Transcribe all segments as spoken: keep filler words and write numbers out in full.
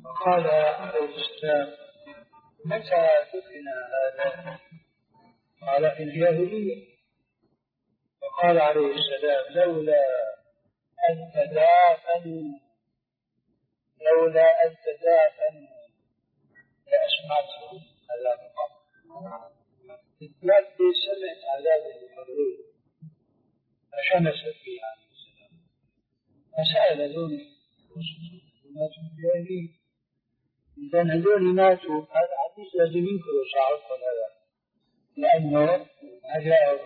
قال عليه السلام: متى دفن هذا؟ قال: في الجاهلية. وقال عليه السلام: لولا أن تدافنوا لولا أن تدافنوا لأسمعتم عذاب القبر. الثلاث سمعت عذاب القبر فشمست فيه عليه السلام، فسأل دون ماتوا بجاهلية. إذن هذول ماتوا، هذا حديث لازم ينكروا صاحبكم هذا، لأنه ما جاء.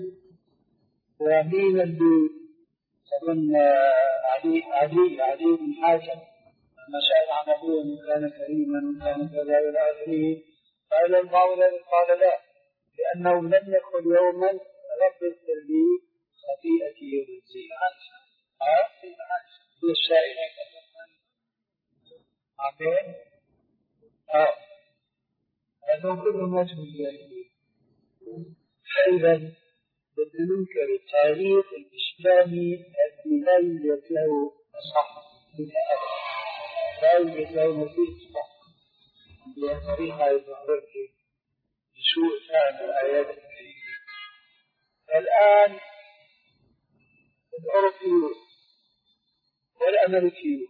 ومين اللي أظن علي علي علي بن حاتم لما سأل عن أبوه إن كان كريما وكان كذا إلى آخره، قال المولى قال لا، لأنه لم يقل يوما: رب اغفر لي خطيئتي يوم الدين. ها؟ هو السائل عبين. اه هذول كلهم ماتوا بالجاهلية. فإذا بدنا ننكر التاريخ الإسلامي الذي لا يوجد له صح متأكد، لا يوجد له نتيجة صح بطريقة يظهر بسوء فهم الآيات الكريمة. الآن الأوروبيون والأمريكيون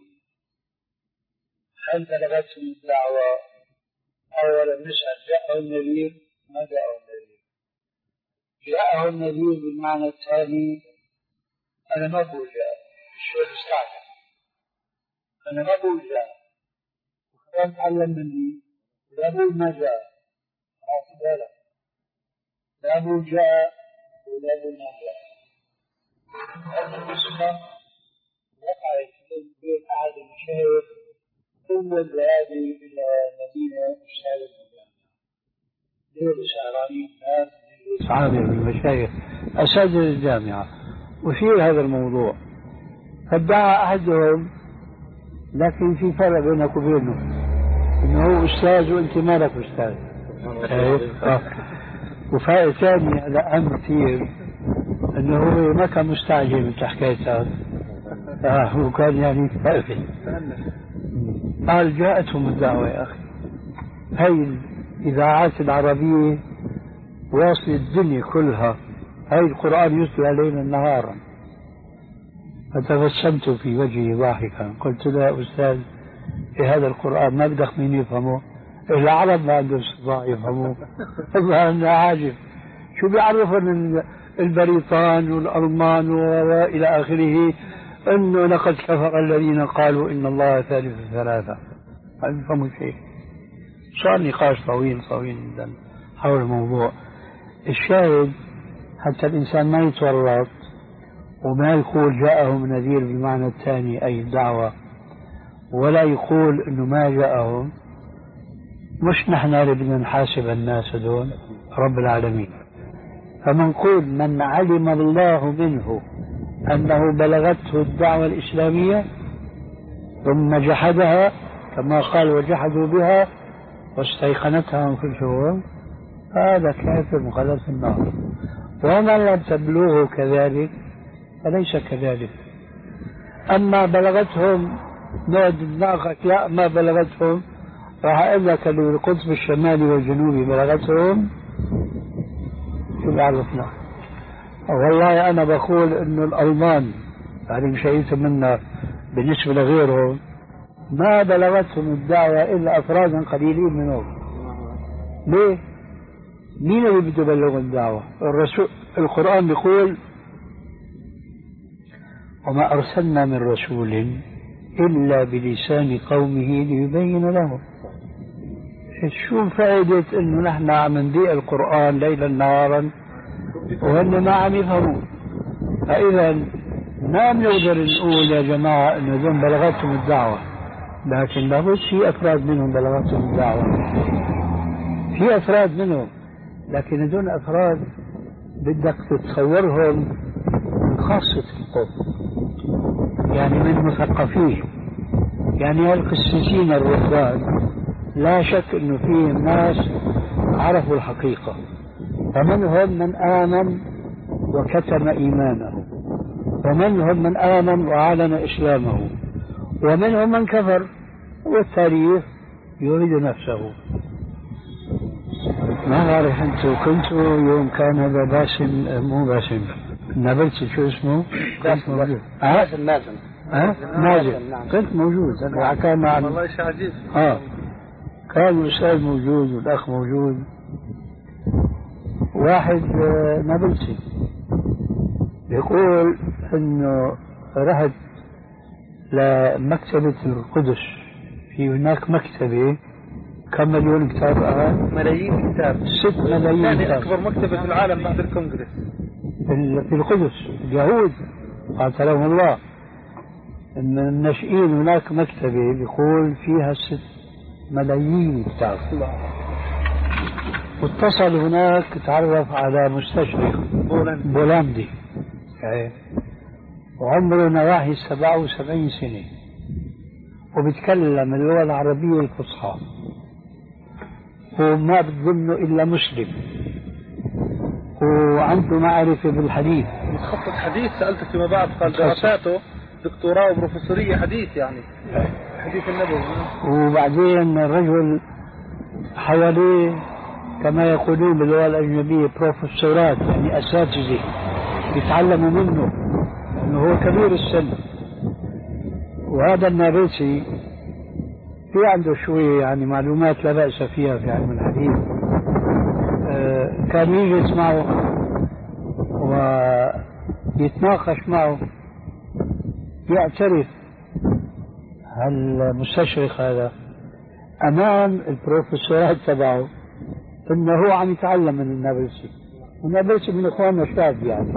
هل بلغتهم الدعوة؟ أولا نسأل: جاءه النذير؟ ما جاءه النذير. جاءه النذير بالمعنى التالي: أنا ما بقول جاء، شو بستعجل، أنا ما بقول جاء وكان تعلم مني، لا بقول ما جاء، ما لا لا بقول جاء ولا بقول ما جاء. هذا القصة وقعت في بيت أحد المشايخ أول ذهابي إلى مدينة شارع الجامعة. دول شعراني الناس عامل من المشايخ أساتذة الجامعة وفي هذا الموضوع، فادعى أحدهم، لكن في فرق بينك وبينه، إنه هو أستاذ وأنت ما لك أستاذ. وفائدة ثانية هذا أهم كثير، إنه هو ما كان مستعجل من حكايته، هو كان يعني فائدة. قال: جاءتهم الدعوة يا أخي، هاي الإذاعات العربية واصل الدنيا كلها، هاي القرآن يتلى ليلا نهارا. فتبسمت في وجهي ضاحكا، قلت له: يا أستاذ، في هذا القرآن ما بدك مين يفهمه؟ العرب ما عندهم استطاعة يفهموه. والله أنا عاجب، شو بيعرفون البريطان والألمان وإلى آخره أنه لقد كفر الذين قالوا إن الله ثالث ثلاثة؟ ما يفهموا شيء. صار نقاش طويل طويل جدا حول الموضوع. الشاهد حتى الإنسان ما يتورط وما يقول جاءهم نذير بالمعنى الثاني أي الدعوة، ولا يقول إنه ما جاءهم. مش نحن اللي بدنا نحاسب الناس دول، رب العالمين. فمنقول من علم الله منه أنه بلغته الدعوة الإسلامية ثم جحدها كما قال: وجحدوا بها واستيقنتها أنفسهم، هذا كافر مخلد في النار. ومن لم تبلغه كذلك فليس كذلك. أما بلغتهم نقعد ناقك: لا ما بلغتهم، راح أقول لك اللي بالقطب الشمالي والجنوبي بلغتهم، شو بيعرفنا؟ والله أنا بقول إنه الألمان يعني مشيت منا بالنسبة لغيرهم ما بلغتهم الدعوة إلا أفرادا قليلين منهم. ليه؟ مين اللي بده يبلغ الدعوة؟ الرسول. القرآن بيقول: وما أرسلنا من رسول إلا بلسان قومه ليبين لهم. شو فائدة إنه نحن عم نديق القرآن ليلا نهارا وهن ما عم يفهمون؟ فإذا ما بنقدر نقول يا جماعة إنه ذن بلغتهم الدعوة، لكن لابد في أفراد منهم بلغتهم الدعوة، في أفراد منهم، لكن هذول أفراد بدك تتصورهم من خاصة القوم، يعني من مثقفين، يعني القسيسين الرهبان لا شك انه فيهم ناس عرفوا الحقيقة، فمنهم من آمن وكتم إيمانه، ومنهم من آمن وأعلن إسلامه، ومنهم من كفر والتاريخ يعيد نفسه. ما بعرف انتم كنتوا يوم كان هذا باسم، مو باسم، نابلسي شو اسمه؟ باسم موجود. باسم مازن. ها؟ مازن. نعم. كنت موجود. انا كان مع والله شيء عجيب. اه كان الاستاذ موجود والاخ موجود. واحد نابلسي يقول انه رحت لمكتبة القدس، في هناك مكتبة كم مليون كتاب الآن؟ ملايين كتاب. ست ملايين ثاني كتاب. أكبر مكتبة في العالم بعد الكونغرس. في القدس اليهود قاتلهم الله ان الناشئين هناك مكتبة بيقول فيها ست ملايين كتاب. واتصل هناك تعرف على مستشرق بولندي, بولندي. يعني وعمره نواحي سبعة وسبعين سنة وبيتكلم اللغة العربية الفصحى وما بتظنه إلا مسلم وعنده معرفة بالحديث، متخصص حديث. سألته فيما بعد قال دراساته دكتوراه وبروفيسورية حديث، يعني حديث النبوي. وبعدين الرجل حواليه كما يقولون باللغة الأجنبية بروفيسورات، يعني أساتذة يتعلموا منه لأنه هو كبير السن. وهذا النابلسي في عنده شوية يعني معلومات لا بأس فيها في علم الحديث. آه كان يجلس معه ويتناقش معه، يعترف هالمستشرق هذا أمام البروفيسورات تبعه إنه هو عم يتعلم من النابلسي، والنابلسي من إخواننا الشاب يعني.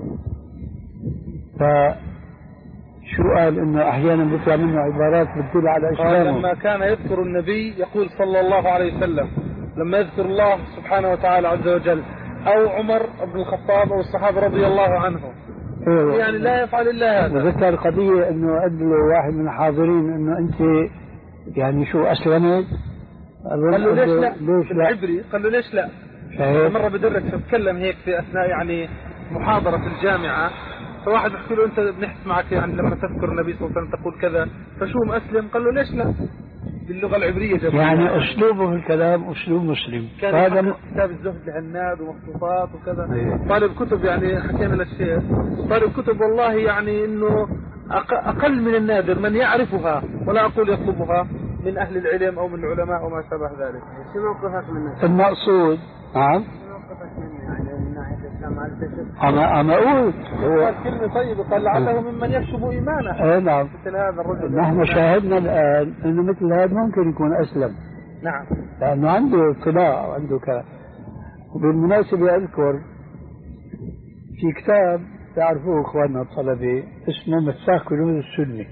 فشو قال؟ إنه أحيانا بيطلع منه عبارات بتدل على إسلامه. لما كان يذكر النبي يقول صلى الله عليه وسلم، لما يذكر الله سبحانه وتعالى عز وجل، أو عمر بن الخطاب أو الصحابة رضي الله عنهم، إيه يعني لا يفعل إلا هذا. وذكر قضية إنه قال له واحد من الحاضرين إنه أنت يعني شو أسلمت؟ قال له ليش لا؟ ليش لا؟ العبري قال له ليش لا؟ مرة بدرك تتكلم هيك في أثناء يعني محاضرة في الجامعة، فواحد بيحكي له أنت بنحكي معك يعني لما تذكر النبي صلى الله عليه وسلم تقول كذا، فشو مسلم؟ قال له ليش لا؟ باللغة العبرية جميلة. يعني أسلوبه في الكلام أسلوب مسلم. كان هذا كتاب الزهد لعناد ومخطوطات وكذا. أيه. طالب كتب يعني حكينا للشيخ، طالب كتب والله يعني إنه أقل من النادر من يعرفها، ولا أقول يطلبها، من أهل العلم أو من العلماء وما شابه ذلك. شو موقفك منه؟ المقصود نعم. شو موقفك منه يعني من ناحية الإسلام على الفكر؟ أنا أنا أقول هو كلمة طيبة، قال لعله ممن يكشف إيمانه. إيه نعم. مثل هذا الرجل. نحن شاهدنا الآن إنه مثل هذا ممكن يكون أسلم. نعم. لأنه عنده اطلاع وعنده كلام. وبالمناسبة أذكر في كتاب تعرفوه إخواننا الطلبة اسمه مفتاح كنوز السنة.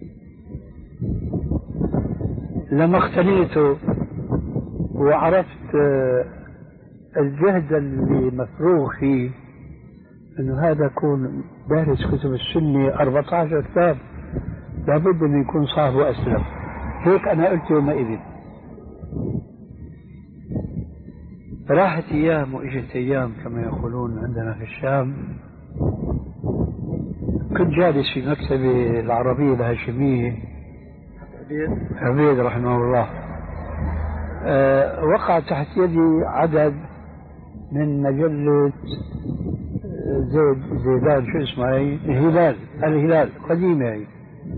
لما اقتنيته وعرفت الجهد اللي مفروغ فيه انه هذا يكون دارس كتب السنة أربعة عشر كتاب، لابد انه يكون صاحبه اسلم. هيك انا قلت يومئذ. راحت ايام واجت ايام كما يقولون عندنا في الشام. كنت جالس في مكتبة العربية الهاشمية عبيد رحمه الله. أه وقع تحت يدي عدد من مجلة زيد زيدان شو اسمها هي؟ الهلال الهلال قديمة هي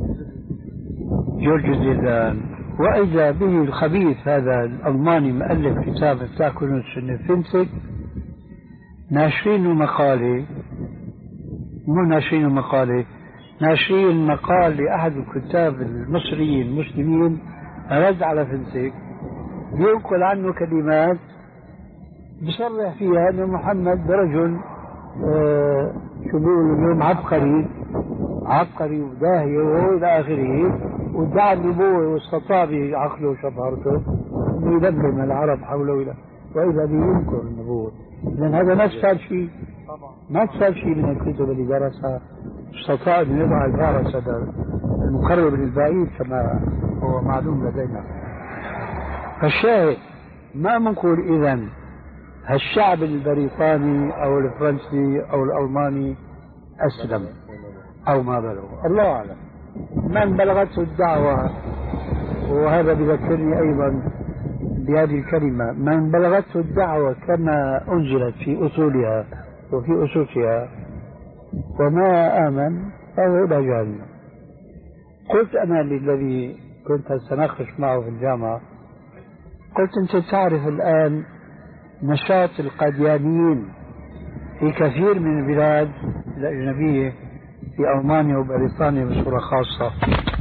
جورج زيدان. وإذا به الخبيث هذا الألماني مؤلف كتاب مفتاح كنوز السنة فيمسك ناشرين مقالة، مو ناشرين مقالة، ناشرين مقال لأحد الكتاب المصريين المسلمين رد على فنسك، ينقل عنه كلمات بصرح فيها أن محمد رجل آه شو بيقولوا اليوم عبقري عبقري وداهية وهو إلى آخره، وادعى النبوة واستطاع بعقله وشطارته أنه يلملم العرب حوله إلى وإذا به ينكر النبوة. لأن هذا ما استفاد شيء، ما استفاد شيء من الكتب اللي درسها، استطاع أن يضع الفارس هذا المقرب للبعيد كما هو معلوم لدينا. فالشاهد ما منقول إذن هالشعب البريطاني أو الفرنسي أو الألماني أسلم أو ما بلغ، الله أعلم. من بلغته الدعوة و وهذا بذكرني أيضا بهذه الكلمة: من بلغته الدعوة كما أنزلت في أصولها وفي أسسها وما آمن فهو إلى جهنم. قلت أنا للذي كنت أتناقش معه في الجامعة، قلت: أنت تعرف الآن نشاط القاديانيين في كثير من البلاد الأجنبية، في ألمانيا وبريطانيا بصورة خاصة،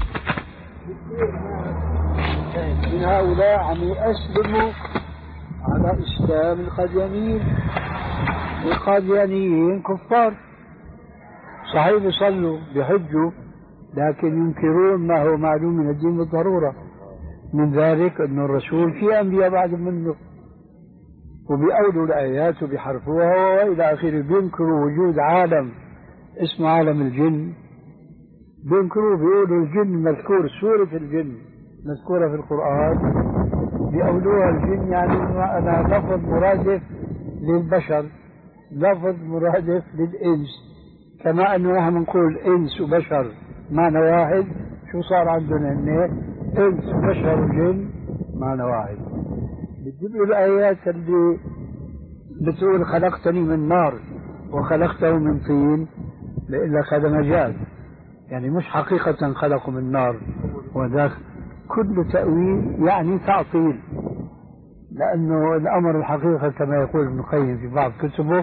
من هؤلاء عم يأسلموا على إسلام القاديانيين. القاديانيين كفار صحيح، بيصلوا بيحجوا، لكن ينكرون ما هو معلوم من الدين بالضرورة، من ذلك أن الرسول في أنبياء بعد منه، وبيأولوا الآيات وبيحرفوها وإلى آخره. بينكروا وجود عالم اسمه عالم الجن، بينكروا، بيقولوا الجن مذكور، سورة الجن مذكورة في القرآن، بيأولوها الجن يعني أنا لفظ مرادف للبشر، لفظ مرادف للإنس، كما أنه نحن نقول إنس وبشر معنى واحد. شو صار عندنا هنا؟ إنس وبشر وجن معنى واحد. بتجيب له الآيات اللي بتقول خلقتني من نار وخلقته من طين، بيقول لك هذا مجاز، يعني مش حقيقة خلقه من نار، وذاك كل تأويل يعني تعطيل، لأنه الأمر الحقيقة كما يقول ابن القيم في بعض كتبه: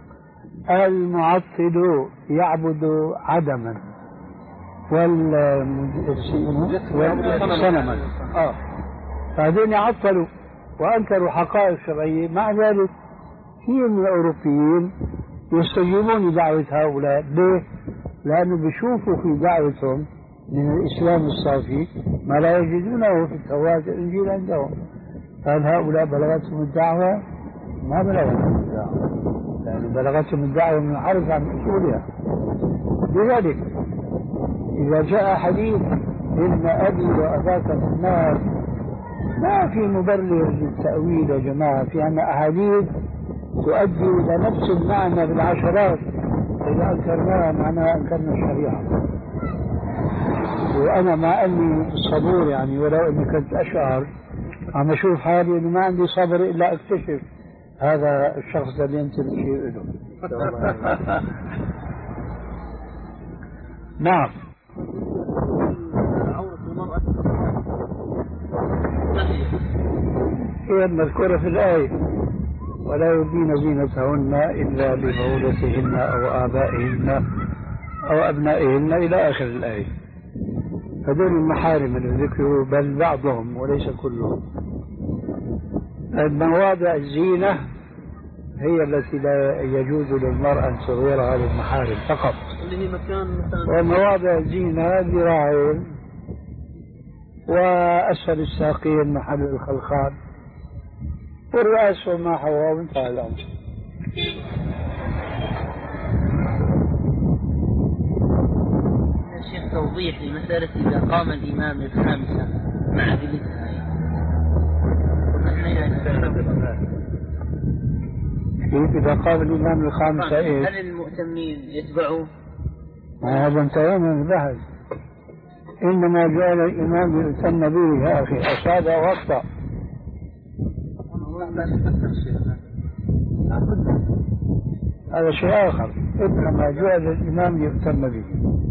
المعطل يعبد عدما والصنما. آه. فهذين عطلوا وأنكروا حقائق شرعية. مع ذلك كثير من الأوروبيين يستجيبون لدعوة هؤلاء. ليه؟ لأنه بيشوفوا في دعوتهم من الإسلام الصافي ما لا يجدونه في التوراة والإنجيل عندهم. قال هؤلاء بلغتهم الدعوة؟ ما بلغتهم الدعوة، لأنه بلغتهم الدعوة من عرف عن أصولها. لذلك إذا جاء حديث إن أبي وأباك في النار، ما في مبرر للتأويل يا جماعة، في عنا أحاديث تؤدي إلى نفس المعنى بالعشرات، إذا أنكرناها معناها أنكرنا الشريعة. وأنا مع أني صبور يعني، ولو أني كنت أشعر عم أشوف حالي أنه ما عندي صبر إلا أكتشف هذا الشخص اللي أنت بتشير له. نعم. هي المذكورة في الآية: ولا يبدين زينتهن إلا لبعولتهن أو آبائهن أو أبنائهن إلى آخر الآية. هذول المحارم اللي ذكروا، بل بعضهم وليس كلهم. مواضع الزينة هي التي لا يجوز للمرأة أن تظهرها للمحارم فقط، ومواضع الزينة ذراعين وأسفل الساقين محل الخلخال والرأس وما حواه، وانتهى الأمر. الشيخ توضيح لمسألة إذا قام الإمام الخامسة مع أدلتها، كيف إذا قام الإمام الخامسة إيه؟ هل المؤتمين يتبعوا؟ هذا انتهى من البحث. إنما جعل الإمام يؤتم به يا أخي، أصاب وأخطأ. هذا شيء آخر. إنما جعل الإمام يؤتم به.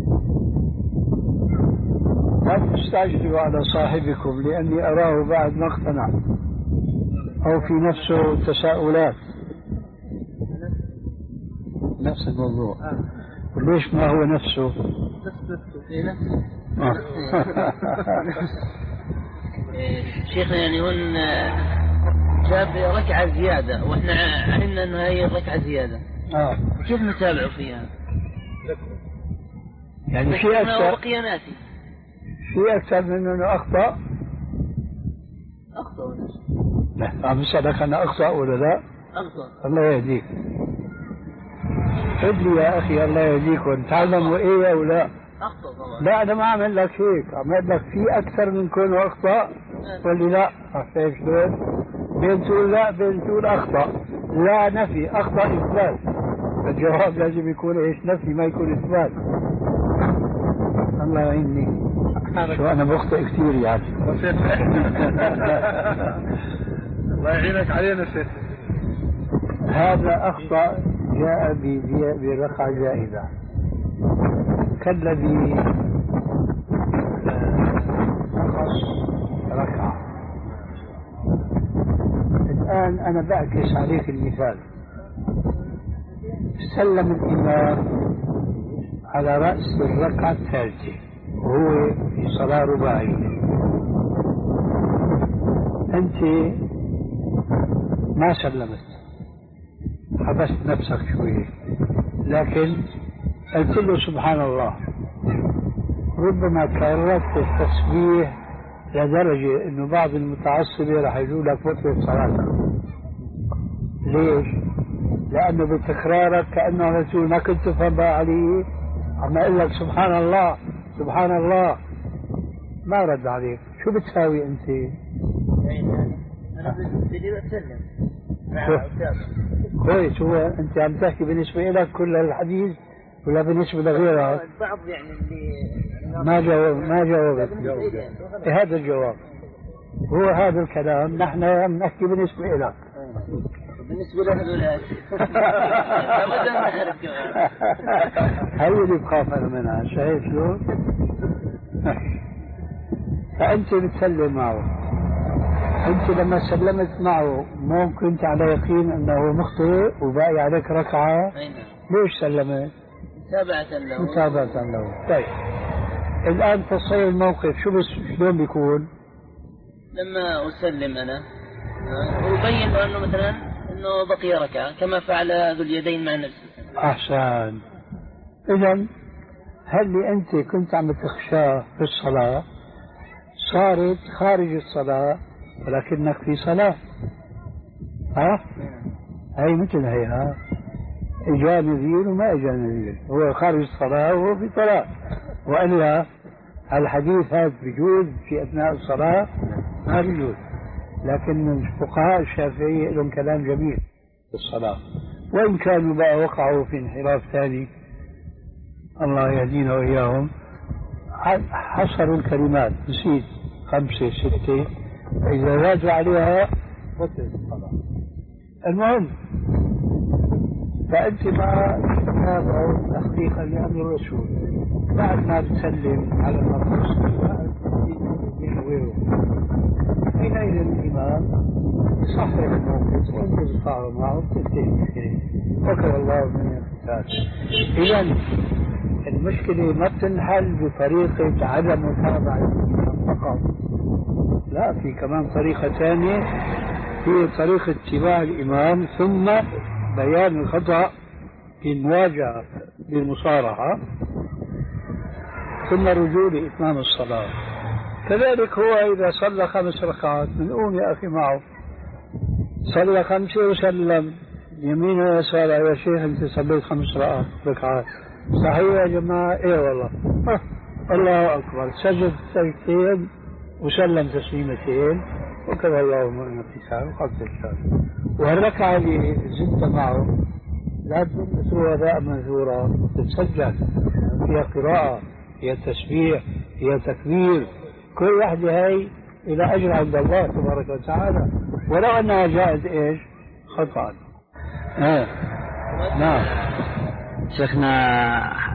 لا تستعجلوا على صاحبكم لأني أراه بعد ما اقتنع أو في نفسه تساؤلات. نفس الموضوع. وليش ما هو نفسه؟ في نفسه. شيخنا يعني هن جاب ركعة زيادة وإحنا علمنا أنه هي ركعة زيادة. آه. كيف نتابع فيها؟ يعني في أكثر. وقياناتي. في أكثر من أنه أخطأ. أخطأ ولا لا، عم بسألك أنا أخطأ ولا لا؟ أخطأ. الله يهديك. قل لي يا أخي الله يهديكم، تعلموا إيه أو لا؟ أخطأ طبعا. لا أنا ما أعمل لك هيك، أعمل لك في أكثر من كونه أخطأ ولا لا؟ عرفت شلون؟ بين تقول لا بين تقول أخطأ. لا نفي، أخطأ إثبات. الجواب لازم يكون إيش؟ نفي، ما يكون إثبات. الله يعيني. شو أنا بخطئ كثير يعني. الله يعينك علينا شيخ. هذا أخطأ جاء برقعة زائدة كالذي نقص ركعة. الآن أنا بعكس عليك المثال. سلم الإمام على رأس الركعة الثالثة وهو في صلاة رباعية، أنت ما سلمت، حبست نفسك شوية، لكن قلت له سبحان الله. ربما كررت التسبيح لدرجة انه بعض المتعصبة راح يقول لك بطلت صلاتك. ليش؟ لانه بتكرارك كأنه رسول ما كنت تفهم عليه، عم اقول لك سبحان الله سبحان الله، ما رد عليك. شو بتساوي انت؟ انا بدي اسلم. كويس. هو انت عم تحكي بالنسبة لك كل الحديث ولا بالنسبة لغيرك؟ البعض يعني اللي ما جاوب ما جاوبت. إيه هذا الجواب، هو هذا الكلام. نحن نحكي بالنسبة لك. بالنسبة له هذول هي اللي بخاف أنا منها. شايف شلون؟ فأنت بتسلم معه. أنت لما سلمت معه مو كنت على يقين أنه مخطئ وباقي عليك ركعة؟ ليش سلمت؟ متابعة له. متابعة له. طيب الآن تصير الموقف شو بس شلون بيكون؟ لما أسلم أنا وأبين له أنه مثلا أنه بقي ركعة كما فعل ذو اليدين مع نفسه. أحسن. إذن هل أنت كنت عم تخشاه في الصلاة صارت خارج الصلاة ولكنك في صلاة؟ ها؟ هي مثل هي. ها؟ إجا نذير وما إجا نذير، هو خارج الصلاة وهو في صلاة. وإلا الحديث هذا بيجوز في أثناء الصلاة؟ ما بيجوز. لكن الفقهاء الشافعية لهم كلام جميل في الصلاة، وإن كانوا بقى وقعوا في انحراف ثاني الله يهدينا وإياهم. حصروا الكلمات، نسيت خمسة ستة، إذا زادوا عليها بطلت الصلاة. المهم فأنت مع تتابع تحقيقا لأمر الرسول بعد ما تسلم على المقصود حينئذ الإمام يصحح الموقف وأنت تطاعوا معه وتنتهي. وكر الله من القتال. إذن المشكلة ما بتنحل بطريقة عدم متابعة الإمام فقط، لا، في كمان طريقة ثانية هي طريقة اتباع الإمام ثم بيان الخطأ في المواجهة بالمصارحة ثم رجوع لإتمام الصلاة. كذلك هو إذا صلى خمس ركعات بنقوم يا أخي معه، صلى خمسة وسلم يمين ويسار. يا شيخ أنت صليت خمس ركعات صحيح يا جماعة؟ إيه والله. الله أكبر. سجد سجدتين وسلم تسليمتين وكذا اللهم إنك تسال وقد تسال. والركعة اللي زدت معه لا تتركها باء منثورة، تتسجل فيها قراءة، فيها تسبيح، فيها تكبير، كل واحدة هاي إلى أجر عند الله تبارك وتعالى، ولو أنها جاءت إيش خطأ. آه. نعم شيخنا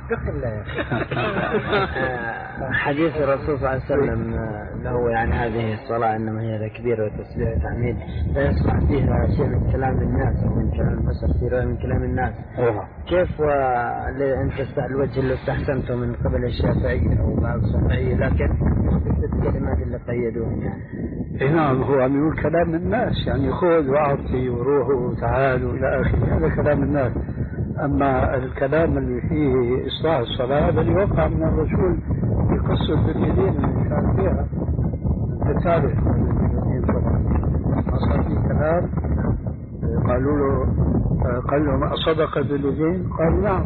حديث الرسول صلى الله عليه وسلم له يعني هذه الصلاة إنما هي تكبير وتسبيح وتحميد لا يصلح فيها شيء من كلام الناس أو من كلام البشر، كثير من كلام الناس. كيف أنت الوجه اللي استحسنته من قبل الشافعية أو بعض الشافعية لكن الكلمات اللي قيدوهم يعني؟ نعم، هو عم يقول كلام الناس، يعني خذ وأعطي وروحوا وتعالوا إلى آخره، هذا كلام الناس. أما الكلام اللي فيه إصلاح الصلاة هذا اللي وقع من الرسول في قصة اليدين اللي كان فيها التتابع اليدين فقط. أصلا في كلام قالوا له قال لهم أصدق باليدين؟ قال نعم.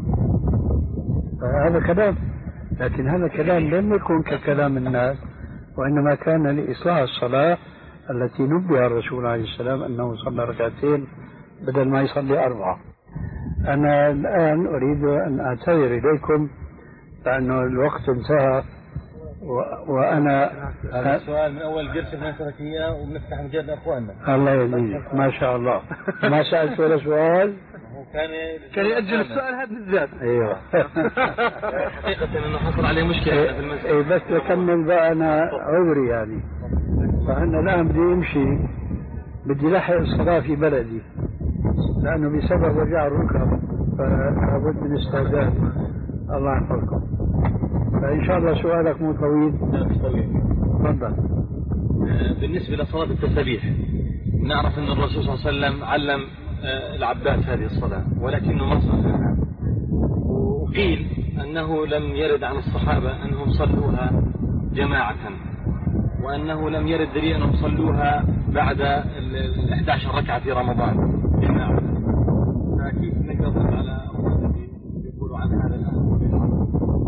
هذا كلام، لكن هذا كلام لم يكن ككلام الناس، وإنما كان لإصلاح الصلاة التي نبه الرسول عليه السلام أنه صلى ركعتين بدل ما يصلي أربعة. أنا الآن أريد أن أعتذر إليكم لأنه الوقت انتهى و... وأنا هذا السؤال من أول قرش بنسألك إياه وبنفتح مجال لأخواننا. الله يهديك ما شاء الله. ما سألت ولا سؤال. كان كان يأجل السؤال هذا بالذات. ايوه. حقيقة انه حصل عليه مشكلة في المسجد. اي بس بكمل بقى انا عمري يعني. فانا الان بدي امشي بدي لحق الصلاة في بلدي لانه بسبب وجع الركب فلابد من استعداد. الله يحفظكم. فان شاء الله سؤالك مو طويل. لا مش طويل. تفضل. بالنسبة لصلاة التسابيح نعرف ان الرسول صلى الله عليه وسلم علم العباس هذه الصلاة ولكنه ما صلىها، وقيل أنه لم يرد عن الصحابة أنهم صلوها جماعة، وأنه لم يرد دليل أنهم صلوها بعد ال إحدى عشرة ركعة في رمضان جماعة. فكيف نقدر على الذي يقولوا عن هذا الأمر وبالعرض؟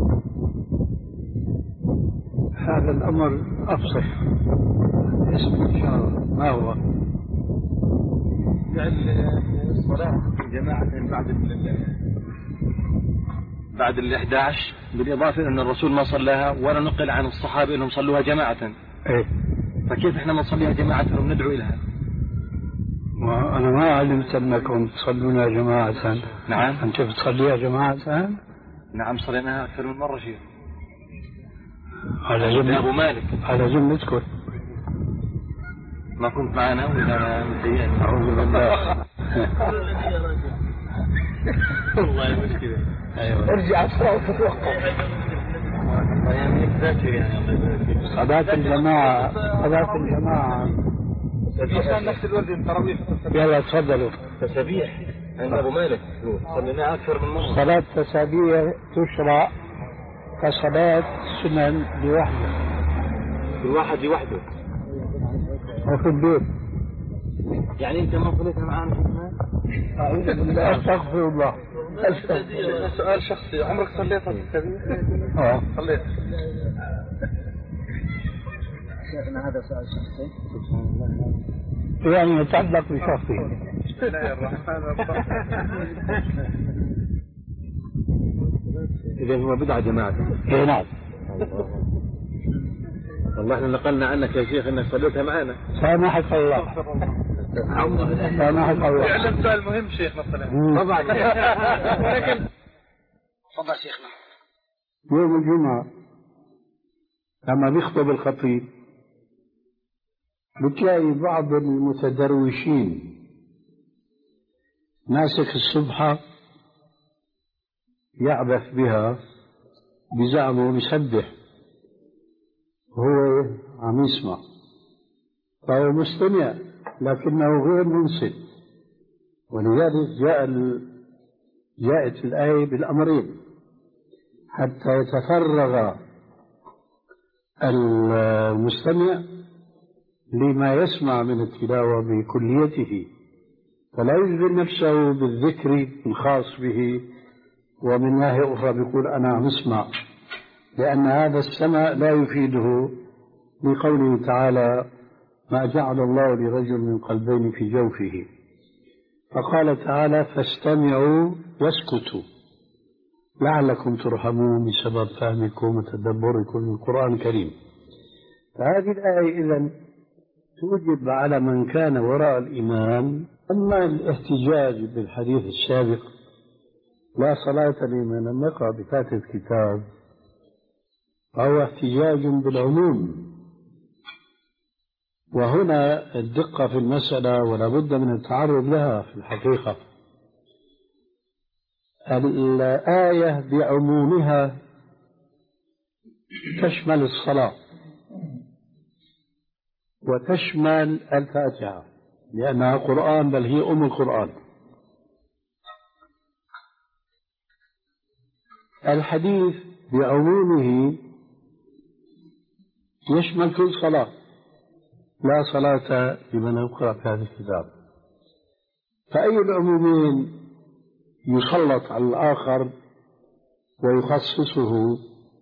هذا الأمر أفصح اسمه إن شاء الله ما هو؟ الصلاة جماعة بعد ال بعد ال إحدى عشر، بالإضافة أن الرسول ما صلاها ولا نقل عن الصحابة أنهم صلوها جماعة. إيه. فكيف إحنا ما نصليها جماعة وندعو إلها؟ وأنا ما علمت أنكم تصلونها جماعة. نعم. أنت بتصليها جماعة؟ نعم صليناها أكثر من مرة شيء. على جملة أبو مالك. على جملتكم. ما كنت معنا ولا أنا متهيألي. أعوذ بالله. والله مشكلة. أيوة. ارجع الصلاة وتتوقف. يعني ذاكر يعني الله يبارك. صلاة الجماعة صلاة الجماعة. عشان نفس الورد التراويح. يلا تفضلوا. تسابيح عند أبو مالك. صليناها أكثر من مرة. صلاة تسابيح تشرع كصلاة سنن لوحده. كل واحد لوحده. وفي البيت. يعني أنت ما صليتها معانا كمان؟ أعوذ بالله. أستغفر الله. سؤال شخصي، عمرك صليتها بالتسابيح؟ اه صليت. شيخنا هذا سؤال شخصي. يعني يتعلق بشخصي. بسم الله الرحمن الرحيم. إذا هو بدعة جماعة. إيه نعم. والله احنا نقلنا عنك يا شيخ انك صليتها معنا. سامحك الله. سامحك الله. فعلا سؤال مهم شيخنا الصلاة. طبعا. ولكن تفضل شيخنا. يوم الجمعة لما بيخطب الخطيب بتلاقي بعض المتدروشين ماسك السبحة يعبث بها بزعمه بيسبح هو عم يسمع، فهو مستمع لكنه غير منصت. ولذلك جاء ال... جاءت الآية بالأمرين حتى يتفرغ المستمع لما يسمع من التلاوة بكليته، فلا يشغل نفسه بالذكر الخاص به، ومن ناحية أخرى بيقول أنا عم اسمع، لأن هذا السمع لا يفيده، لقوله تعالى ما جعل الله لرجل من قلبين في جوفه. فقال تعالى فاستمعوا واسكتوا لعلكم ترحمون بسبب فهمكم وتدبركم للقرآن الكريم. فهذه الآية إذن توجب على من كان وراء الإمام. أما الاحتجاج بالحديث السابق لا صلاة لمن لم يقرأ بفاتحة الكتاب فهو احتجاج بالعموم، وهنا الدقة في المسألة ولا بد من التعرض لها. في الحقيقة الآية بعمومها تشمل الصلاة وتشمل الفاتحة لأنها قرآن، بل هي أم القرآن. الحديث بعمومه يشمل كل صلاة، لا صلاة لمن يقرأ في هذا الكتاب. فأي العمومين يسلط على الآخر ويخصصه؟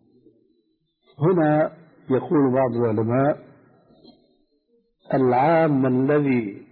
هنا يقول بعض العلماء العام الذي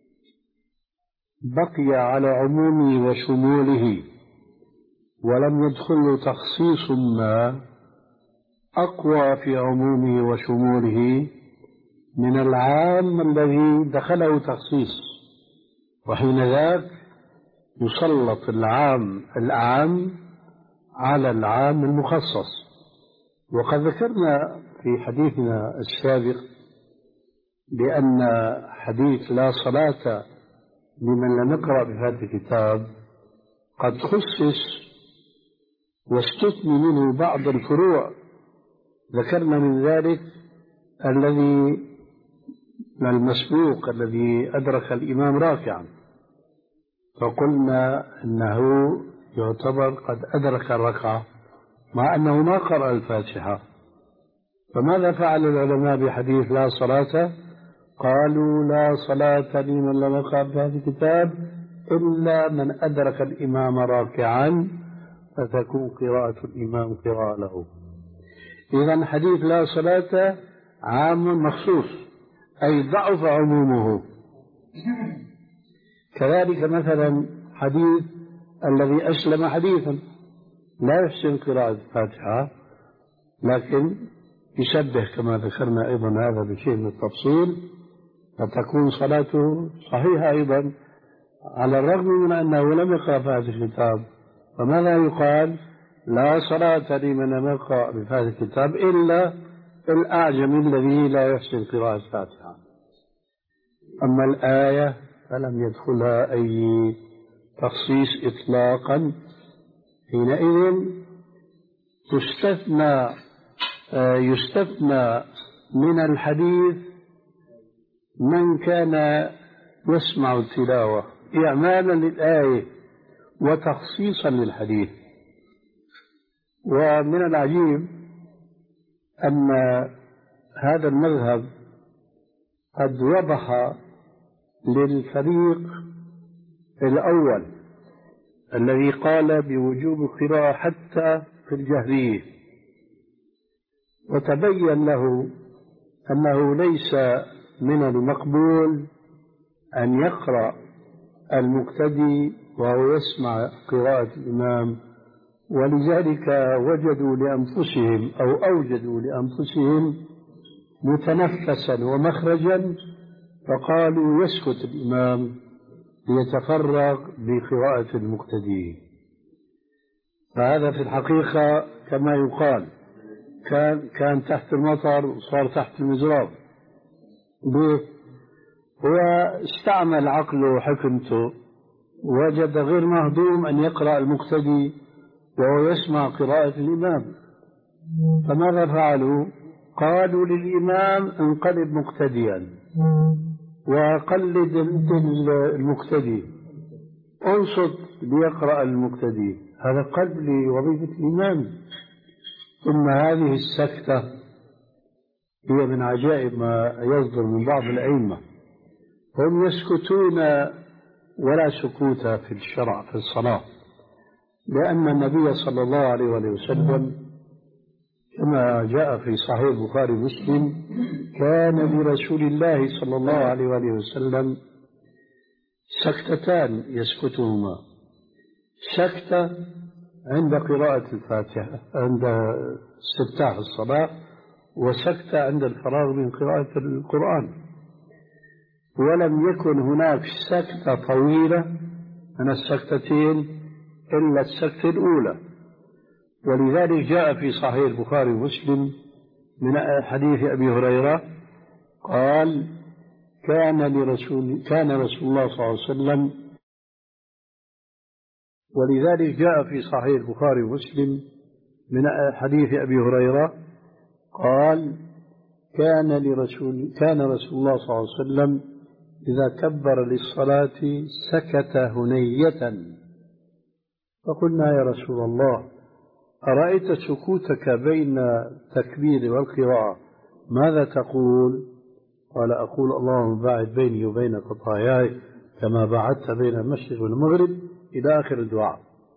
بقي على عمومه وشموله ولم يدخل تخصيص ما أقوى في عمومه وشموله من العام الذي دخله تخصيص، وحين ذاك يسلط العام الأعم على العام المخصص. وقد ذكرنا في حديثنا السابق بأن حديث لا صلاة لمن لم يقرأ بفاتحة الكتاب قد خصص واستثني منه بعض الفروع. ذكرنا من ذلك الذي المسبوق الذي أدرك الإمام راكعا، فقلنا أنه يعتبر قد أدرك الركعة مع أنه ما قرأ الفاتحة. فماذا فعل العلماء بحديث لا صلاة؟ قالوا لا صلاة لمن لم يقرأ بهذا الكتاب إلا من أدرك الإمام راكعا فتكون قراءة الإمام قراءة له. إذن حديث لا صلاة عام مخصوص، أي ضعف عمومه. كذلك مثلا حديث الذي أسلم حديثا لا يحسن قراءة الفاتحة لكن يشبه كما ذكرنا أيضا هذا بشيء من التفصيل، فتكون صلاته صحيحة أيضا على الرغم من أنه لم يقرأ فاتحة الكتاب. فماذا يقال؟ لا صلاة لمن لم يقرأ بفاتحة الكتاب إلا الأعجم الذي لا يحسن قراءة الفاتحة. أما الآية فلم يدخلها أي تخصيص إطلاقا، حينئذ تستثنى يستثنى من الحديث من كان يسمع التلاوة إعمالا للآية وتخصيصا للحديث. ومن العجيب أن هذا المذهب قد وضح للفريق الأول الذي قال بوجوب القراءة حتى في الجهرية، وتبين له أنه ليس من المقبول أن يقرأ المقتدي وهو يسمع قراءة الإمام، ولذلك وجدوا لأنفسهم أو أوجدوا لأنفسهم متنفسا ومخرجا فقالوا يسكت الإمام ليتفرغ بقراءة المقتدي. فهذا في الحقيقة كما يقال كان كان تحت المطر وصار تحت المزراب. هو استعمل عقله وحكمته، وجد غير مهضوم أن يقرأ المقتدي وهو يسمع قراءة الإمام، فماذا فعلوا؟ قالوا للإمام انقلب مقتديا وقلد المقتدي، انصت ليقرأ المقتدي، هذا قلب لوظيفة الإمام. ثم هذه السكتة هي من عجائب ما يصدر من بعض الأئمة، هم يسكتون ولا سكوت في الشرع في الصلاة، لأن النبي صلى الله عليه وسلم كما جاء في صحيح البخاري ومسلم كان لرسول الله صلى الله عليه وسلم سكتتان يسكتهما، سكتة عند قراءة الفاتحة عند استفتاح الصلاة، وسكتة عند الفراغ من قراءة القرآن. ولم يكن هناك سكتة طويلة من السكتتين إلا السكتة الأولى، ولذلك جاء في صحيح البخاري ومسلم من حديث أبي هريرة قال كان لرسول كان رسول الله صلى الله عليه وسلم، ولذلك جاء في صحيح البخاري ومسلم من حديث أبي هريرة قال كان لرسول كان رسول الله صلى الله عليه وسلم إذا كبر للصلاة سكت هنية، فقلنا يا رسول الله أرأيت سكوتك بين التكبير والقراءة ماذا تقول؟ قال أقول اللهم باعد بيني وبين خطاياي كما باعدت بين المشرق والمغرب إلى آخر الدعاء.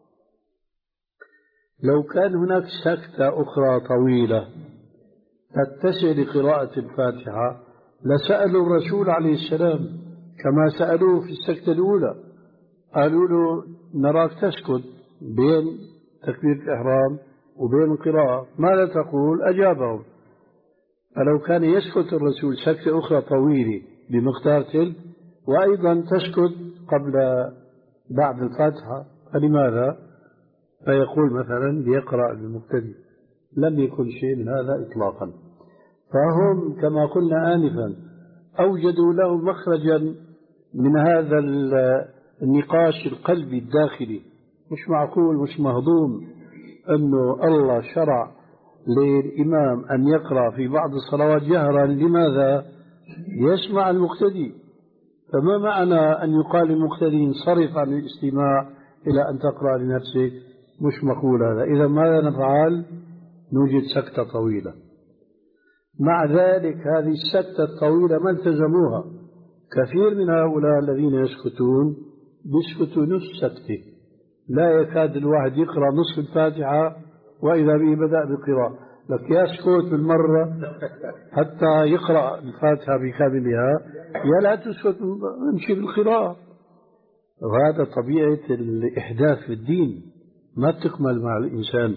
لو كان هناك سكتة أخرى طويلة تتسع لقراءة الفاتحة لسألوا الرسول عليه السلام كما سألوه في السكتة الأولى، قالوا له نراك تسكت بين تكبير الإحرام وبين القراءة ماذا تقول؟ أجابهم. فلو كان يسكت الرسول سكتة أخرى طويلة بمقدار تلك وأيضا تسكت قبل بعد الفاتحة، فلماذا؟ فيقول مثلا ليقرأ المبتدئ. لم يكن شيء من هذا إطلاقا. فهم كما قلنا آنفا أوجدوا له مخرجا من هذا النقاش القلبي الداخلي. مش معقول مش مهضوم أنه الله شرع للإمام أن يقرأ في بعض الصلوات جهرا. لماذا؟ يسمع المقتدي. فما معنى أن يقال للمقتدي انصرف عن الاستماع إلى أن تقرأ لنفسك؟ مش مقول هذا. إذا ماذا نفعل؟ نوجد سكتة طويلة. مع ذلك هذه السكتة الطويلة ما التزموها. كثير من هؤلاء الذين يسكتون بيسكتوا نصف سكتة، لا يكاد الواحد يقرأ نصف الفاتحة وإذا به بدأ بالقراءة. لك يسكت بالمرة حتى يقرأ الفاتحة بكاملها، يا لا تسكت امشي بالقراءة. وهذا طبيعة الإحداث في الدين، ما تكمل مع الإنسان.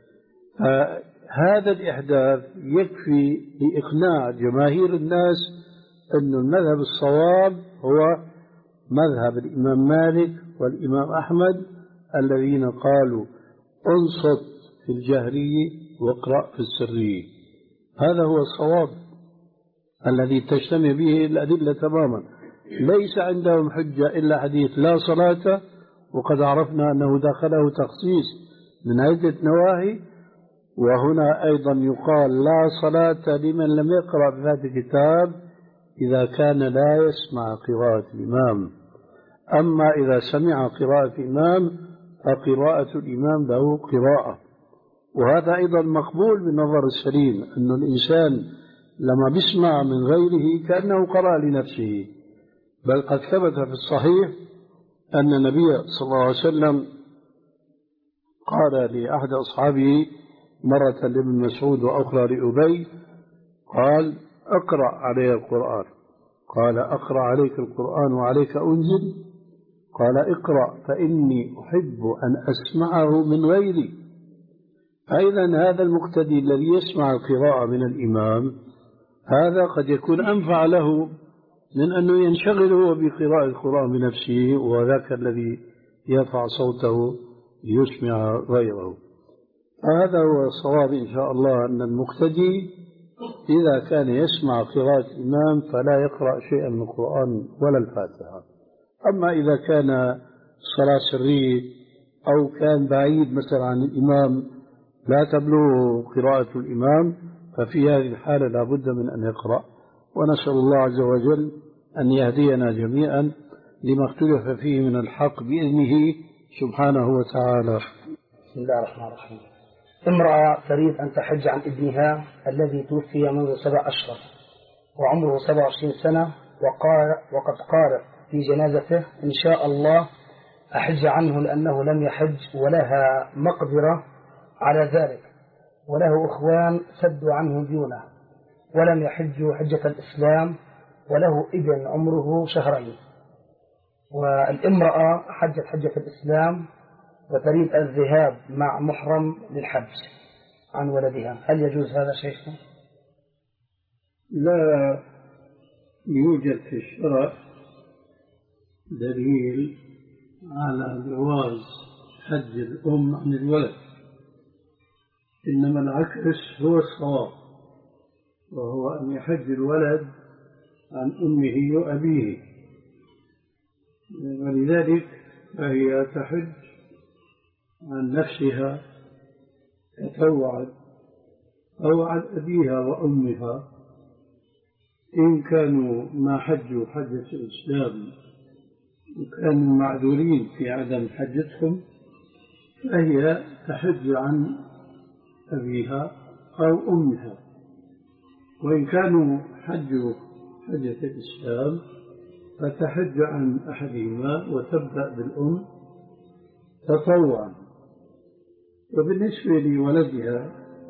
هذا الإحداث يكفي لإقناع جماهير الناس أن المذهب الصواب هو مذهب الإمام مالك والإمام أحمد الذين قالوا انصت في الجهرية واقرأ في السرية. هذا هو الصواب الذي تجتمع به الأدلة تماما. ليس عندهم حجة إلا حديث لا صلاة، وقد عرفنا أنه دخله تخصيص من عدة نواهي. وهنا أيضا يقال لا صلاة لمن لم يقرأ بهذا الكتاب إذا كان لا يسمع قراءة الإمام. أما إذا سمع قراءة الإمام فقراءة الإمام له قراءة. وهذا أيضا مقبول بالنظر السليم، أن الإنسان لما بيسمع من غيره كأنه قرأ لنفسه. بل قد ثبت في الصحيح أن النبي صلى الله عليه وسلم قال لأحد أصحابه مرة لابن مسعود وأخرى لأبي، قال اقرأ علي القرآن. قال أقرأ عليك القرآن وعليك أنزل؟ قال اقرأ فإني أحب أن أسمعه من غيري. أيضا هذا المقتدي الذي يسمع القراءة من الإمام هذا قد يكون أنفع له من أنه ينشغل هو بقراءة القرآن بنفسه، وذاك الذي يرفع صوته ليسمع غيره. هذا هو الصواب إن شاء الله، أن المقتدي إذا كان يسمع قراءة الإمام فلا يقرأ شيئا من القرآن ولا الفاتحة. أما إذا كان صلاة سرية أو كان بعيد مثلا عن الإمام لا تبلغه قراءة الإمام، ففي هذه الحالة لا بد من أن يقرأ. ونسأل الله عز وجل أن يهدينا جميعا لما اختلف فيه من الحق بإذنه سبحانه وتعالى. بسم الله الرحمن الرحيم. امرأة تريد أن تحج عن ابنها الذي توفي منذ سبع أشهر وعمره سبع وعشرين سنة، وقال وقد قالت في جنازته إن شاء الله أحج عنه لأنه لم يحج ولها مقدرة على ذلك، وله أخوان سدوا عنه ديونه ولم يحجوا حجة الإسلام، وله ابن عمره شهرين. والامرأة حجت حجة الإسلام وتريد الذهاب مع محرم للحج عن ولدها، هل يجوز هذا شيخنا؟ لا يوجد في الشرع دليل على جواز حج الأم عن الولد، إنما العكس هو الصواب، وهو أن يحج الولد عن أمه وأبيه. ولذلك فهي تحج عن نفسها تتوعد أو عن أبيها وأمها إن كانوا ما حجوا حجة الإسلام وكانوا معذورين في عدم حجتهم، فهي تحج عن أبيها أو أمها. وإن كانوا حجوا حجة الإسلام فتحج عن أحدهما وتبدأ بالأم تطوعا. وبالنسبة لولدها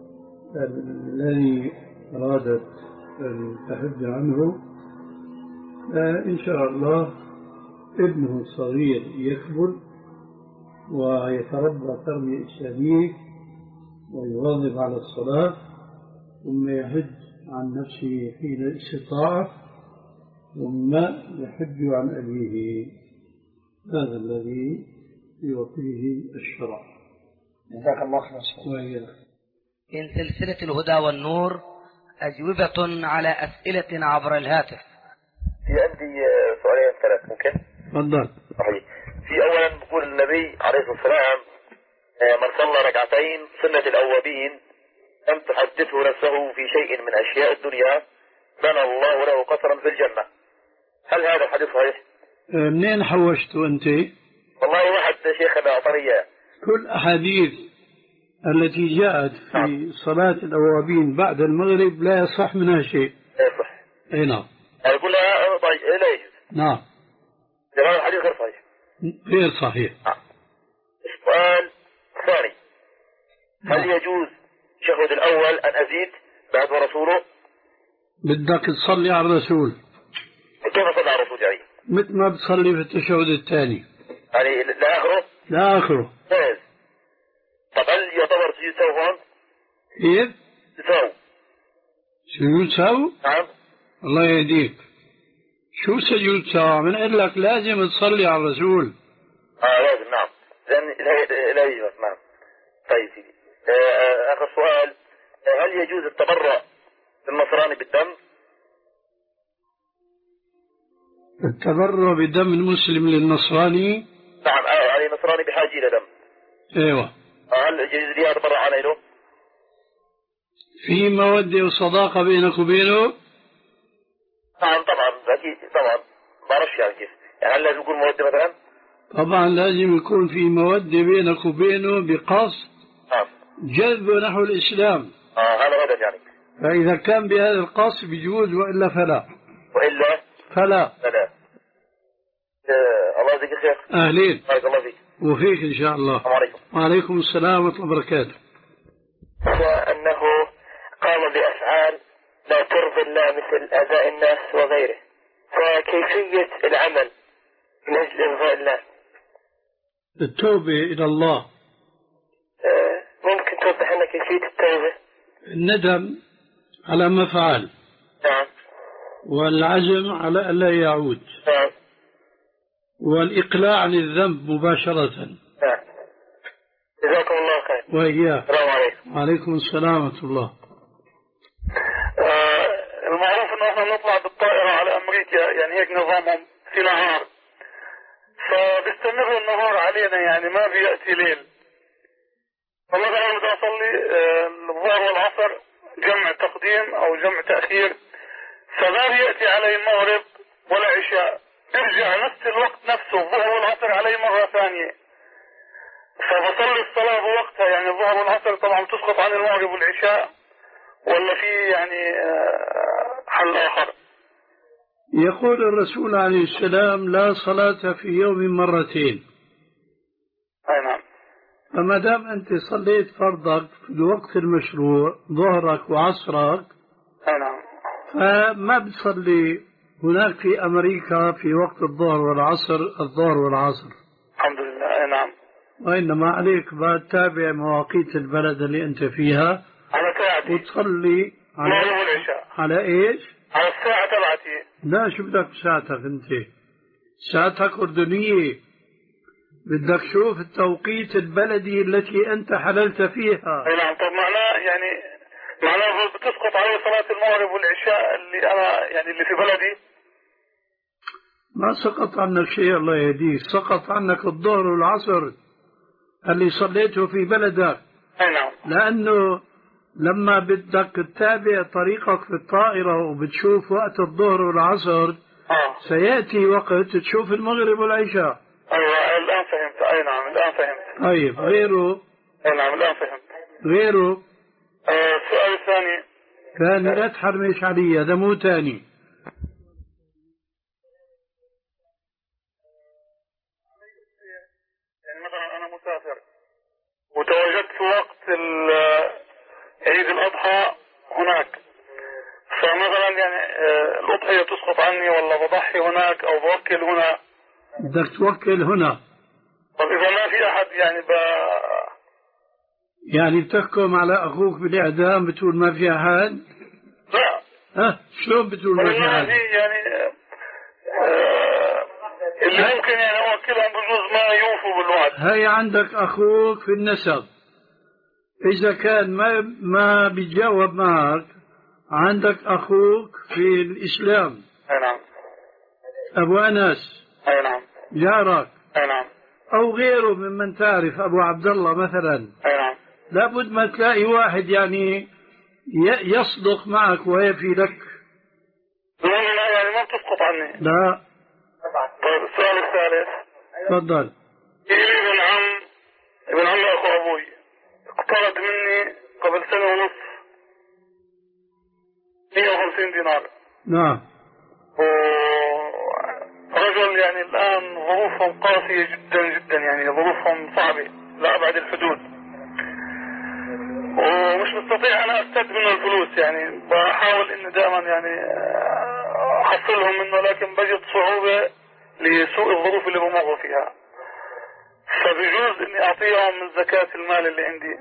الذي أرادت أن تحج عنه، إن شاء الله ابنه الصغير يكبر ويتربى تربية إسلامية ويواظب على الصلاة ثم يحج عن نفسه حين الاستطاعة ثم يحج عن أبيه. هذا الذي يعطيه الشرع. جزاك الله خيرا. وإياك. من سلسلة الهدى والنور أجوبة على أسئلة عبر الهاتف. في عندي سؤالين ثلاث ممكن؟ تفضل. صحيح. في أولا بقول النبي عليه الصلاة والسلام من صلى ركعتين سنة الأوابين لم تحدثه نفسه في شيء من أشياء الدنيا بنى الله له قصرا في الجنة. هل هذا الحديث صحيح؟ منين حوشته أنت؟ والله واحد شيخنا أعطاني إياه. كل أحاديث التي جاءت في صلاة الأوابين بعد المغرب لا يصح منها شيء. لا يصح. أي نعم. أقول لها طيب لا يجوز. نعم. هذا الحديث غير صحيح. غير صحيح. آه. السؤال الثاني هل يجوز التشهد الأول أن أزيد بعد ورسوله؟ بدك تصلي على الرسول. كيف أصلي على الرسول يعني؟ مثل ما بتصلي في التشهد الثاني. يعني لآخره؟ لآخره. ممتاز. طب هل يعتبر سجود سهو هون؟ كيف؟ سهو. سجود سهو؟ نعم. الله يهديك. شو سجود سهو؟ بنقول لك لازم تصلي على الرسول. اه لازم نعم. لأن لا يجوز نعم. طيب سيدي. آه آخر سؤال هل يجوز التبرع للنصراني بالدم؟ التبرع بدم المسلم للنصراني؟ نعم آه يعني النصراني بحاجة إلى دم. ايوه. هل يجوز لي أتبرع عليه؟ في مودة وصداقة بينك وبينه؟ نعم طبعا أكيد طبعا ما بعرفش يعني كيف يعني هل لازم يكون مودة مثلا؟ طبعا لازم يكون في مودة بينك وبينه بقصد نعم جذبه نحو الإسلام. اه هذا هدف يعني. فإذا كان بهذا القصد بيجوز وإلا فلا. وإلا فلا. فلا. آه الله يجزيك خير. أهلين. بارك الله فيك. وفيك إن شاء الله. السلام عليكم. وعليكم السلام ورحمة الله وبركاته. وأنه قام بأفعال لا ترضي الله مثل أداء الناس وغيره، فكيفية العمل من أجل إرضاء الله؟ التوبة إلى الله. آه ممكن توضح لنا كيفية التوبة؟ الندم على ما فعل. نعم. والعزم على ألا يعود. نعم. والإقلاع عن الذنب مباشرة. نعم. جزاكم الله خير. وإياه. السلام عليكم. وعليكم السلام ورحمة الله. آه المعروف انه احنا نطلع بالطائرة على امريكا يعني هيك نظامهم في نهار، فبيستمروا النهار علينا يعني ما بيأتي ليل. فمثلا بدي اصلي آه الظهر والعصر جمع تقديم او جمع تأخير، فما بيأتي علي المغرب ولا عشاء، ارجع نفس الوقت نفسه الظهر والعصر علي مرة ثانية، فبصلي الصلاة بوقتها يعني الظهر والعصر طبعا تسقط عن المغرب والعشاء، ولا في يعني حل آخر؟ يقول الرسول عليه السلام لا صلاة في يوم مرتين. أي نعم. فما دام أنت صليت فرضك في الوقت المشروع ظهرك وعصرك، أي نعم، فما بتصلي هناك في أمريكا في وقت الظهر والعصر الظهر والعصر. الحمد لله. أي نعم. وإنما عليك بعد تتابع مواقيت البلد اللي أنت فيها على ساعتي وتصلي على العشاء. على إيش؟ على الساعة تبعتي. لا شو بدك بساعتك أنت؟ ساعتك أردنية، بدك شوف التوقيت البلدي التي أنت حللت فيها. أي نعم. طب معناه يعني معناه بتسقط علي صلاة المغرب والعشاء اللي أنا يعني اللي في بلدي؟ ما سقط عنك شيء الله يهديك، سقط عنك الظهر والعصر اللي صليته في بلدك. أي نعم. لأنه لما بدك تتابع طريقك في الطائرة وبتشوف وقت الظهر والعصر آه. سيأتي وقت تشوف المغرب والعشاء. أيوة الآن فهمت. أي نعم الآن فهمت. طيب غيره؟ أي نعم الآن فهمت. غيره؟ آه السؤال الثاني ثاني لا تحرمش علي، هذا مو ثاني. يعني مثلا أنا مسافر وتواجدت في وقت عيد الأضحى هناك، فمثلا يعني الأضحية تسقط عني ولا بضحي هناك أو بوكل هنا؟ بدك توكل هنا. طب إذا ما في أحد يعني ب... يعني بتحكم على أخوك بالإعدام بتقول ما في أحد؟ لا. ها شلون بتقول ما في أحد؟ يعني آه اللي ممكن يعني أوكلهم بجوز ما يوفوا بالوعد. هي عندك أخوك في النسب، إذا كان ما ما بيتجاوب معك عندك أخوك في الإسلام. أي نعم. أبو أنس. أي نعم. جارك. أي نعم. أو غيره ممن تعرف، أبو عبد الله مثلا. أي نعم. لابد ما تلاقي واحد يعني يصدق معك ويفي لك. يعني ما بتسقط عني. لا. طيب السؤال الثالث. تفضل. ابن عم ابن عم أخو أبوي اقترض مني قبل سنة ونصف مئة وخمسين دينار. نعم. ورجل يعني الآن ظروفهم قاسية جدا جدا، يعني ظروفهم صعبة لأبعد الحدود، ومش مستطيع أنا أستد منه الفلوس. يعني بحاول إني دائما يعني أحصلهم منه، لكن بجد صعوبة لسوء الظروف اللي بمر فيها. فبيجوز إني أعطيهم من زكاة المال اللي عندي؟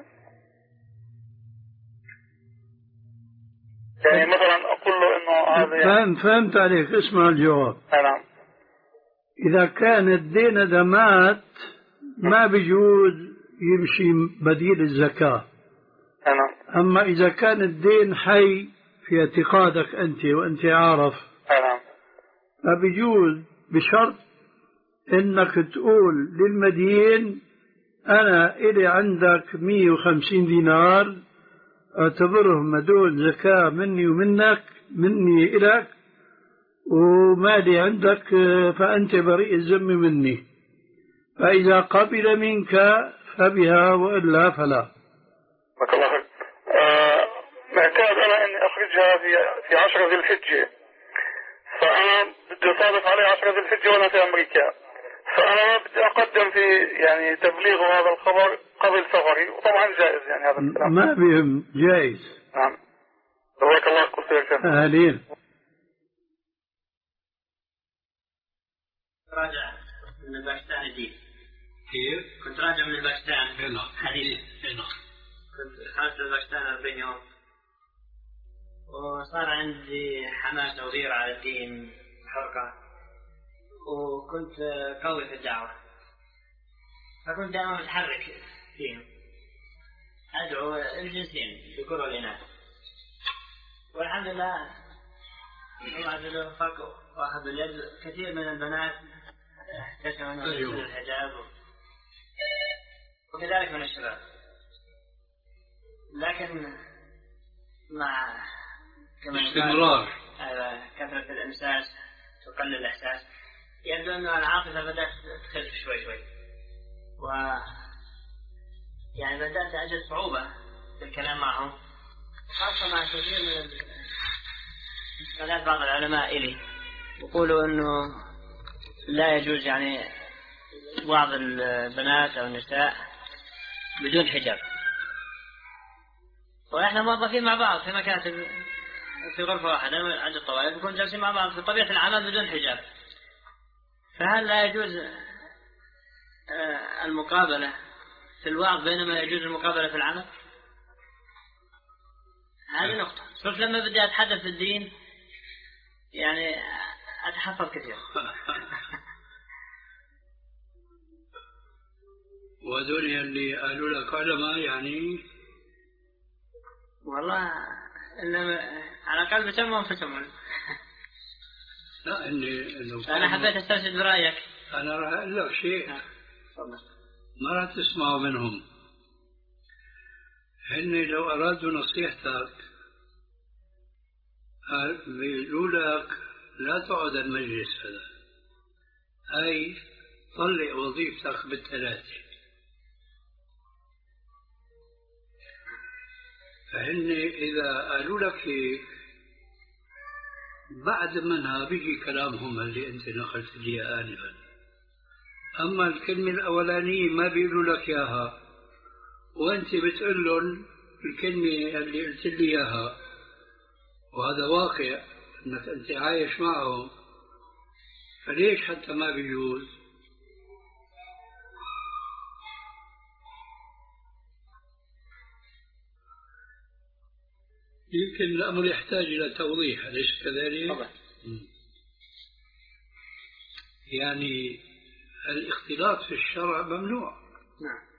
يعني مثلا أقول له إنه هذا يعني فهم فهمت عليك. اسمع الجواب. نعم. إذا كان الدين ده مات ما بيجوز يمشي بديل الزكاة. نعم. أما إذا كان الدين حي في اعتقادك أنت وأنت عارف نعم. فبيجوز بشرط إنك تقول للمدين أنا إلي عندك مئة وخمسين دينار اعتبرهم هدول زكاة مني ومنك، مني إلك، ومالي عندك فأنت بريء الذم مني. فإذا قبل منك فبها وإلا فلا. بارك الله فيك. آه معتاد أنا إني أخرجها في في عشرة ذي الحجة، فأنا بدي أصادف عليه عشرة ذي الحجة وأنا في أمريكا، فأنا بدي أقدم في يعني تبليغ هذا الخبر قبل سفري، وطبعا جائز يعني هذا الكلام. ما بهم جائز. نعم. بارك الله فيك أستاذ. أهلين. راجع من الباكستان جديد. كيف؟ كنت راجع من الباكستان. هنا. حديث. هنا. كنت خرجت من الباكستان أربعين يوم، وصار عندي حماس وغيرة على الدين وحرقة، وكنت قوي في الدعوة، فكنت دائما متحرك فيهم، أدعو الجنسين الذكور والإناث، والحمد لله الله عز وجل وفق وأخذ باليد. كثير من البنات احتسبوا أنه يلبسون الحجاب، وكذلك من الشباب، لكن مع استمرار كثرة الإمساس تقلل الإحساس، يبدو أن العاطفة بدأت تختلف شوي شوي، و يعني بدأت أجد صعوبة في الكلام معهم، خاصة مع كثير من انتقادات بعض العلماء إلي، يقولوا أنه لا يجوز يعني بعض البنات أو النساء بدون حجاب، ونحن موظفين مع بعض في مكاتب في غرفة واحدة عند الطوائف، نكون جالسين مع بعض في طبيعة العمل بدون حجاب، فهل لا يجوز المقابلة في الوعظ بينما يجوز المقابلة في العمل؟ هذه نقطة. صرت لما بدي أتحدث في الدين يعني أتحفظ كثير. وهذول اللي قالوا لك علماء يعني والله إنما على الأقل بتمهم فتمهم. لا إني لو أنا حبيت أسترشد برأيك. أنا راح أقول لك شيء ما راح تسمعه منهم. هن لو أرادوا نصيحتك بيقولوا لك لا تقعد المجلس هذا، أي طلع وظيفتك بالثلاثة. فهن إذا قالوا لك هيك بعد منها بيجي كلامهم اللي أنت نقلت لي آنفا. أما الكلمة الأولانية ما بيقولوا لك إياها، وأنت بتقول لهم الكلمة اللي قلت لي إياها، وهذا واقع أنك أنت عايش معهم، فليش حتى ما بيجوز؟ يمكن الأمر يحتاج إلى توضيح، أليس كذلك؟ طبعا. يعني الاختلاط في الشرع ممنوع. نعم.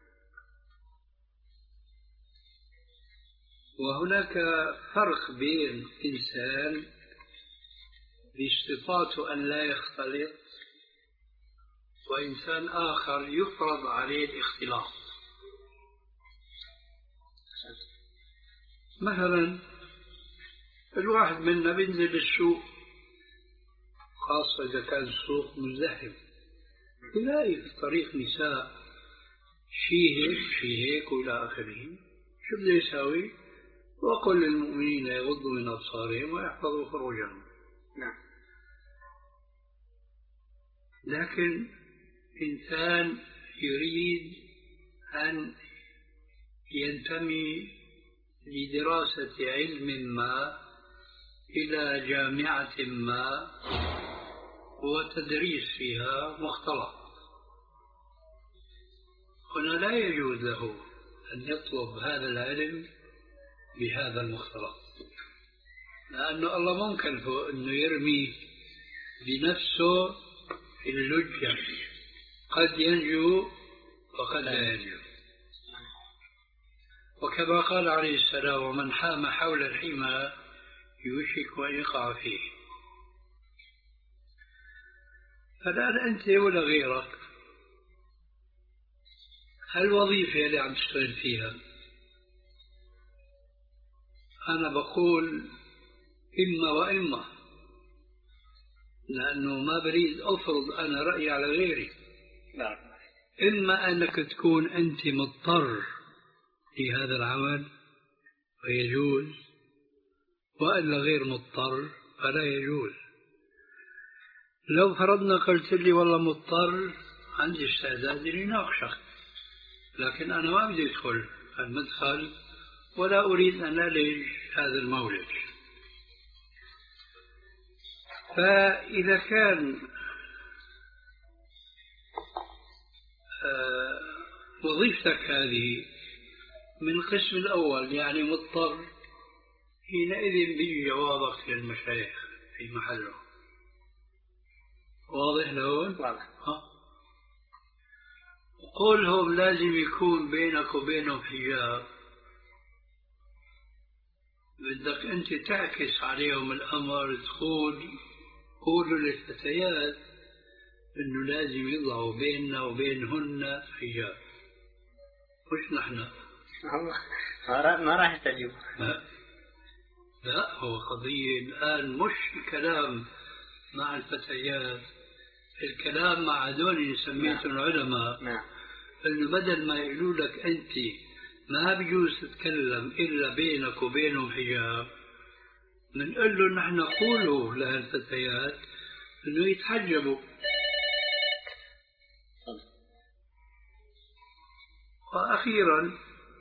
وهناك فرق بين إنسان بصفاته أن لا يختلط وإنسان آخر يفرض عليه الاختلاط. مثلا الواحد منا بينزل السوق، خاصة إذا كان السوق مزدحم، يلاقي في الطريق نساء شي هيك شي هيك وإلى آخره. شو بده يساوي؟ وقل للمؤمنين يغضوا من أبصارهم ويحفظوا فروجهم. نعم. لكن إنسان يريد أن ينتمي لدراسة علم ما إلى جامعة ما وتدريس فيها مختلط، هنا لا يجوز له أن يطلب هذا العلم بهذا المختلط، لأنه الله ما مكلفه أنه يرمي بنفسه في اللجة، قد ينجو وقد لا ينجو. وكما قال عليه السلام: ومن حام حول الحمى يوشك أن يقع فيه. فالآن أنت ولا غيرك، هالوظيفة اللي عم تشتغل فيها، أنا بقول إما وإما، لأنه ما بريد أفرض أنا رأيي على غيري. نعم. إما أنك تكون أنت مضطر في هذا العمل فيجوز، وإلا غير مضطر فلا يجوز. لو فرضنا قلت لي والله مضطر، عندي استعداد لنناقشك، لكن أنا ما بدي أدخل المدخل ولا أريد أن ألج هذا المولد. فإذا كان آه وظيفتك هذه من القسم الأول يعني مضطر، حينئذ بيجي جوابك للمشايخ في محله. واضح لون؟ واضح. قولهم لازم يكون بينك وبينهم حجاب، بدك أنت تعكس عليهم الأمر، تقول قولوا للفتيات إنه لازم يضعوا بيننا وبينهن حجاب، مش نحن. ما راح يستجيب. لا. لا، هو قضية الآن مش الكلام مع الفتيات، الكلام مع هذول سميتهم العلماء. نعم. إنه بدل ما يقولوا لك أنت ما بيجوز تتكلم إلا بينك وبينهم حجاب، بنقول له نحن نقوله لهالفتيات إنه يتحجبوا. وأخيرا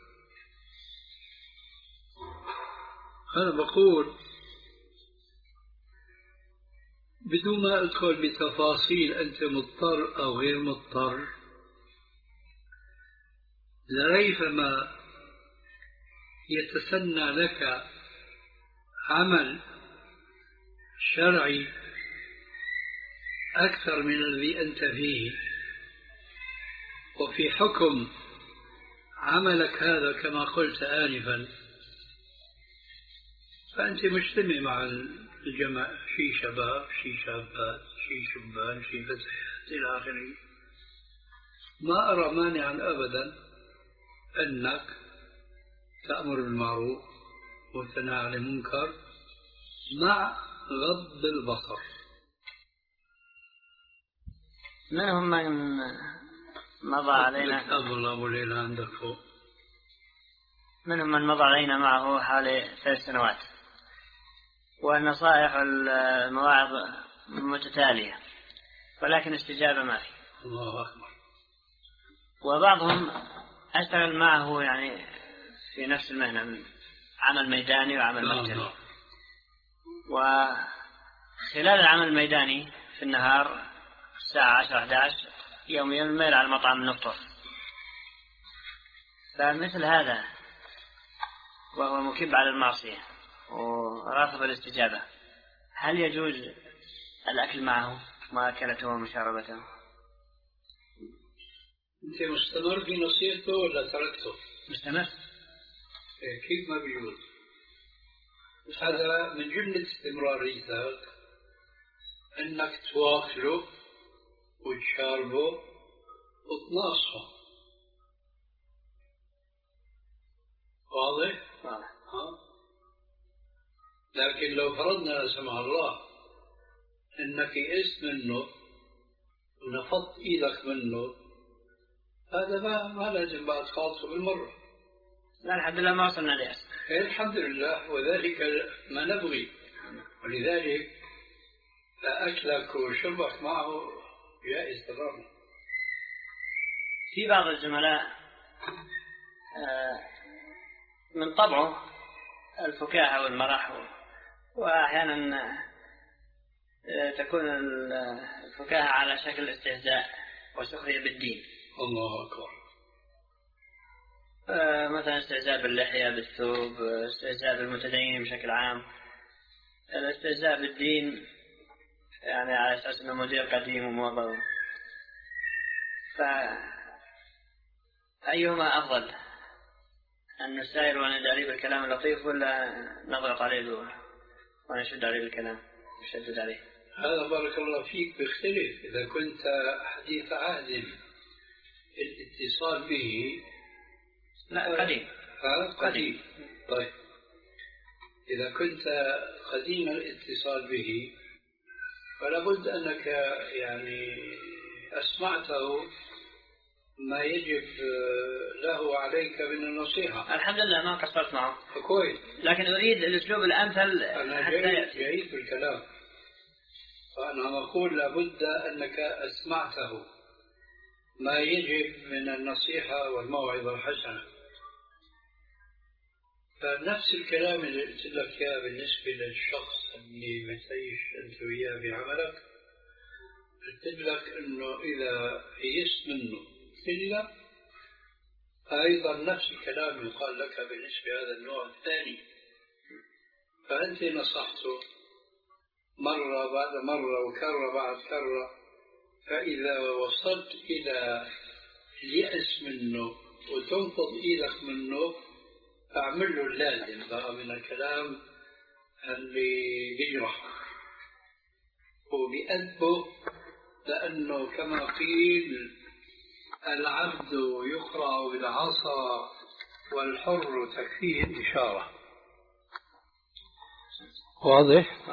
أنا بقول بدون ما أدخل بتفاصيل أنت مضطر أو غير مضطر، لريثما يتسنى لك عمل شرعي أكثر من الذي أنت فيه، وفي حكم عملك هذا كما قلت آنفا فأنت مجتمع مع الجمع، شي شباب شي شابات شي شبان شي فتيات إلى آخره. ما أرى مانعا أبدا أنك تأمر بالمعروف وتنهى عن المنكر مع غض البصر. منهم من مضى علينا الله أبو ليلى عندك فوق، منهم من مضى علينا معه حوالي ثلاث سنوات، والنصائح والمواعظ متتالية، ولكن استجابة ما في. الله أكبر. وبعضهم أشتغل معه يعني في نفس المهنة، عمل ميداني وعمل مكتبي. وخلال العمل الميداني في النهار الساعة عشرة أحد عشر يوميا الميل على المطعم نفطر. فمثل هذا وهو مكب على المعصية ورافض الاستجابة، هل يجوز الأكل معه مأكلته ومشاربته؟ أنت مستمر في نصيحته ولا تركته؟ مستمر. إيه كيف ما بيجوز؟ هذا من جملة استمراريتك أنك تواكله وتشاربه وتناصحه. واضح؟ واضح. ها؟ لكن لو فرضنا لا سمح الله أنك يئست منه ونفضت إيدك منه، هذا ما, ما لازم بعد خالصه بالمرة. لا الحمد لله ما وصلنا ليأس. الحمد لله، وذلك ما نبغي، ولذلك أكلك وشربك معه جائز تماما. في بعض الزملاء من طبعه الفكاهة والمرح، وأحيانا تكون الفكاهة على شكل استهزاء وسخرية بالدين. الله أكبر. مثلا استهزاء باللحية بالثوب، استهزاء بالمتدينين بشكل عام، الاستهزاء بالدين يعني على أساس أنه مدير قديم وموظف. فأيهما أفضل، أن نسائر ونداري بالكلام اللطيف ولا نضغط عليه ونشد عليه بالكلام نشدد عليه؟ هذا بارك الله فيك بيختلف. إذا كنت حديث عهد الاتصال به، لا قديم. هذا قديم. طيب إذا كنت قديم الاتصال به فلا بد أنك يعني أسمعته ما يجب له عليك من النصيحة. الحمد لله ما قصرت معه. كويس. لكن أريد الأسلوب الأمثل. أنا جيد, جيد في الكلام، فأنا أقول لابد أنك أسمعته ما يجب من النصيحة والموعظة الحسنة. فنفس الكلام اللي قلت لك إياه بالنسبة للشخص اللي متعيش أنت وياه بعملك، قلت لك إنه إذا يئست منه إلا أيضا نفس الكلام يقال لك بالنسبة لهذا النوع الثاني. فأنت نصحته مرة بعد مرة وكرة بعد كرة، فإذا وصلت إلى اليأس منه وتنفض إيدك منه، أعمل له اللازم بقى من الكلام اللي بيجرح وبيأدبه، لأنه كما قيل العبد يقرأ بالعصا والحر تكفيه الإشارة. واضح؟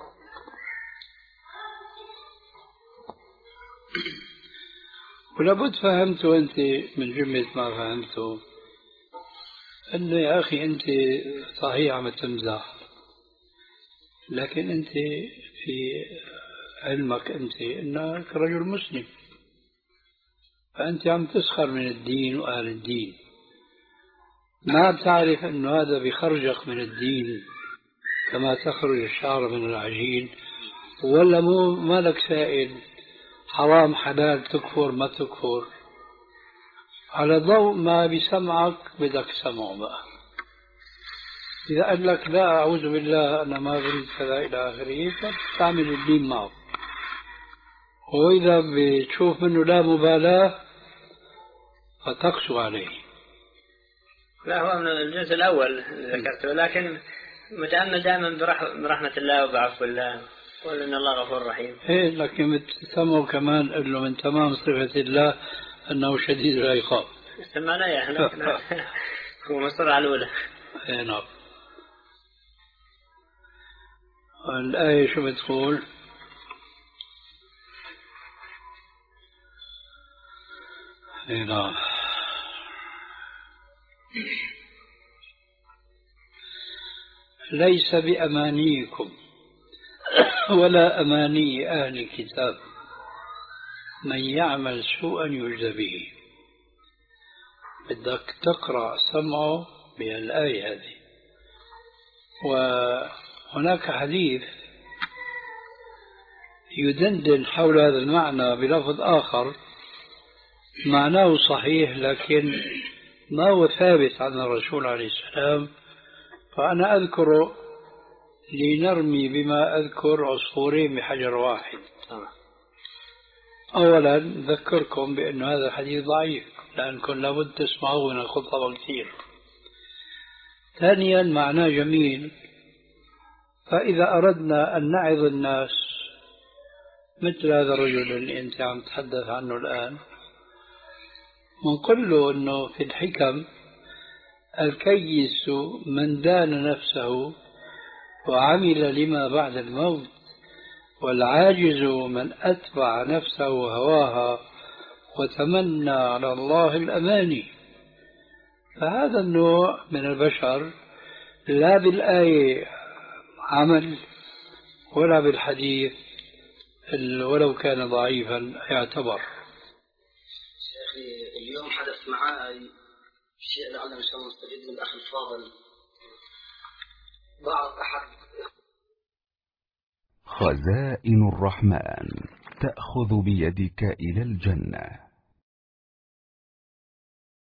ولابد فهمته أنت من جملة ما فهمته أنه يا أخي أنت صحيح عم تمزح، لكن أنت في علمك أنت أنك رجل مسلم، فأنت عم تسخر من الدين وأهل الدين، ما بتعرف أنه هذا بيخرجك من الدين كما تخرج الشعر من العجين، ولا مو مالك سائل حرام حلال تكفر ما تكفر، على ضوء ما بسمعك بدك سمعه بقى. إذا قال لك لا أعوذ بالله أنا ما بريد كذا إلى آخره، فتعمل الدين معه. وإذا بتشوف منه لا مبالاة فتقسو عليه. لا هو من الجنس الأول ذكرته، لكن متأمل دائما برحمة الله وبعفو الله، قل إن الله غفور رحيم. إيه لكن بتسمعه كمان قل له من تمام صفة الله أنه شديد العقاب. سمعنا يا أهلا. هو مصر على الأولى. إيه نعم. الآية شو بتقول؟ إيه نعم. ليس بأمانيكم ولا أماني أهل الكتاب من يعمل سوءا يجزى به. بدك تقرأ سمعه بالآية هذه. وهناك حديث يدندن حول هذا المعنى بلفظ آخر معناه صحيح لكن ما هو ثابت عن الرسول عليه السلام، فأنا أذكره لنرمي بما أذكر عصفورين بحجر واحد. أولا ذكركم بأن هذا الحديث ضعيف لأنكم لابد تسمعوه من الخطبة كثير. ثانيا معناه جميل، فإذا أردنا أن نعظ الناس مثل هذا الرجل اللي أنت عم تتحدث عنه الآن، ونقول له أنه في الحكم الكيس من دان نفسه وعمل لما بعد الموت، والعاجز من أتبع نفسه هواها وتمنى على الله الأماني. فهذا النوع من البشر لا بالآية عمل ولا بالحديث ولو كان ضعيفا يعتبر. شيخي اليوم حدث معي شيء لعلنا إن شاء الله نستفيد من الأخ الفاضل. بعض أحد خزائن الرحمن تأخذ بيدك إلى الجنة.